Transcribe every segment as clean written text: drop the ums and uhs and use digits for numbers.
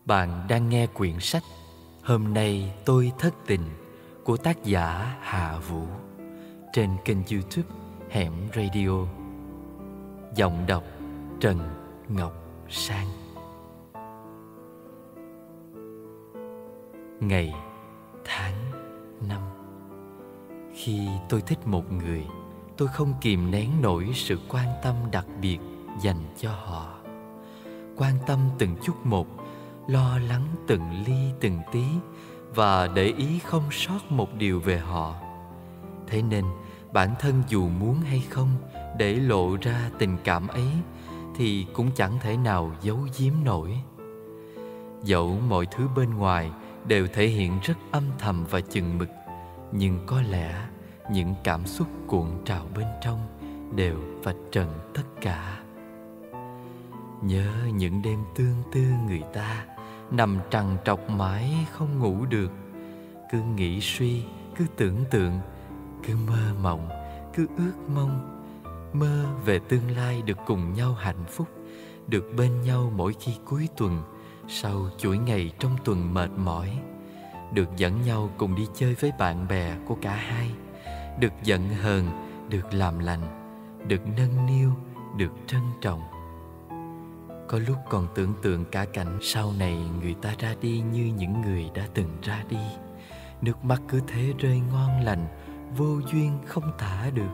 Bạn đang nghe quyển sách Hôm nay tôi thất tình của tác giả Hạ Vũ trên kênh YouTube Hẻm Radio. Giọng đọc Trần Ngọc Sang. Ngày, tháng, năm. Khi tôi thích một người, tôi không kìm nén nổi sự quan tâm đặc biệt dành cho họ. Quan tâm từng chút một, lo lắng từng ly từng tí và để ý không sót một điều về họ. Thế nên bản thân dù muốn hay không để lộ ra tình cảm ấy thì cũng chẳng thể nào giấu giếm nổi. Dẫu mọi thứ bên ngoài đều thể hiện rất âm thầm và chừng mực, nhưng có lẽ những cảm xúc cuộn trào bên trong đều vạch trần tất cả. Nhớ những đêm tương tư người ta, nằm trằn trọc mãi không ngủ được. Cứ nghĩ suy, cứ tưởng tượng, cứ mơ mộng, cứ ước mong. Mơ về tương lai được cùng nhau hạnh phúc, được bên nhau mỗi khi cuối tuần, sau chuỗi ngày trong tuần mệt mỏi. Được dẫn nhau cùng đi chơi với bạn bè của cả hai, được giận hờn, được làm lành, được nâng niu, được trân trọng. Có lúc còn tưởng tượng cả cảnh sau này người ta ra đi như những người đã từng ra đi. Nước mắt cứ thế rơi ngon lành, vô duyên không tả được.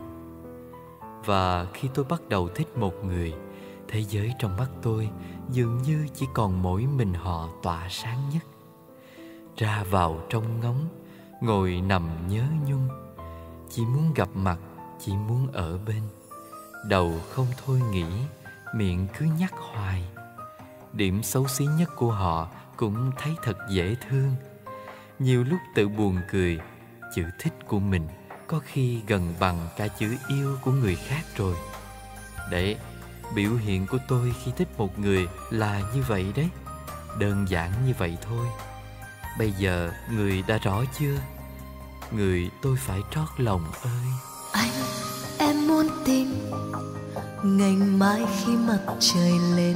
Và khi tôi bắt đầu thích một người, thế giới trong mắt tôi dường như chỉ còn mỗi mình họ tỏa sáng nhất. Ra vào trong ngóng, ngồi nằm nhớ nhung, chỉ muốn gặp mặt, chỉ muốn ở bên. Đầu không thôi nghĩ, miệng cứ nhắc hoài. Điểm xấu xí nhất của họ cũng thấy thật dễ thương. Nhiều lúc tự buồn cười, chữ thích của mình có khi gần bằng cả chữ yêu của người khác rồi. Đấy, biểu hiện của tôi khi thích một người là như vậy đấy. Đơn giản như vậy thôi. Bây giờ người đã rõ chưa? Người tôi phải trót lòng ơi. Anh, em muốn tìm ngày mai khi mặt trời lên,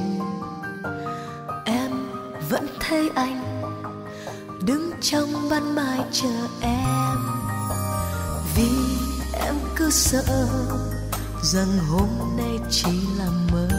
em vẫn thấy anh đứng trong ban mai chờ em. Vì em cứ sợ rằng hôm nay chỉ là mơ.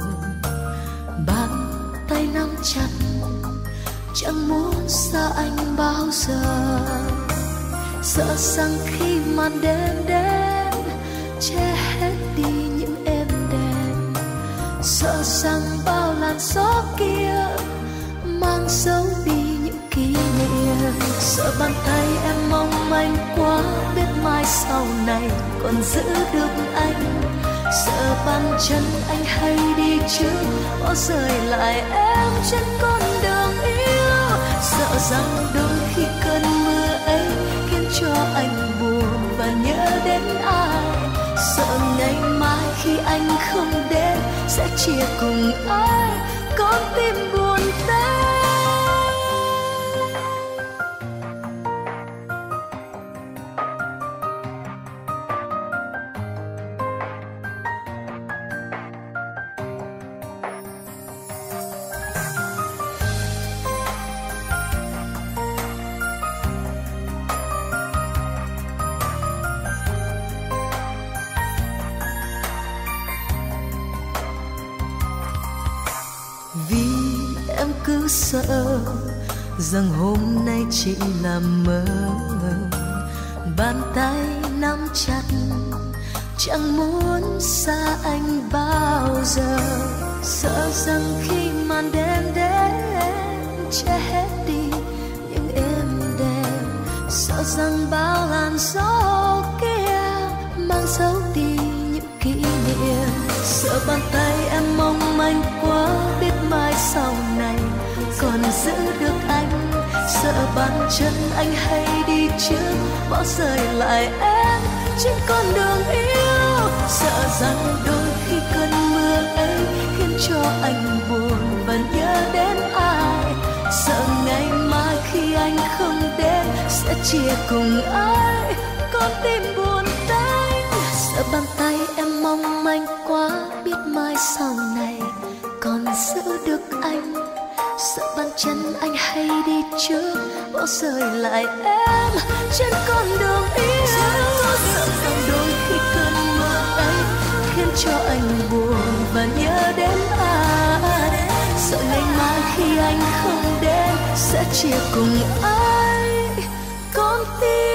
Bàn tay nắm chặt, chẳng muốn xa anh bao giờ. Sợ rằng khi màn đêm đến che hết đi những êm đềm. Sợ rằng bao làn gió kia mang dấu đi những kỷ niệm. Sợ bàn tay em mong manh quá, biết mai sau này còn giữ được anh. Sợ bàn chân anh hay đi trước, bỏ rơi lại em trên con đường yêu. Sợ rằng đôi khi cơn mưa ấy khiến cho anh buồn và nhớ đến ai. Sợ ngày mai khi anh không đến sẽ chia cùng ai, con tim buồn tênh. Cứ sợ rằng hôm nay chỉ là mơ. Bàn tay nắm chặt, chẳng muốn xa anh bao giờ. Sợ rằng khi màn đêm đến che hết đi những êm đềm. Sợ rằng bao làn gió kia mang dấu đi những kỷ niệm. Sợ bàn tay em mong manh quá, biết mai sau này còn giữ được anh. Sợ bàn chân anh hay đi trước, bỏ rơi lại em trên con đường yêu. Sợ rằng đôi khi cơn mưa ấy khiến cho anh buồn và nhớ đến ai. Sợ ngày mai khi anh không đến sẽ chia cùng ai, con tim buồn tênh. Sợ bàn tay em mong manh quá, biết mai sau này còn giữ được anh. sợ bàn chân anh hay đi trước bỏ rơi lại em trên con đường yêu. Sợ rằng đôi khi cơn mơ ấy khiến cho anh buồn và nhớ đến ai. Sợ ngày mai khi anh không đến sẽ chia cùng ai con tim.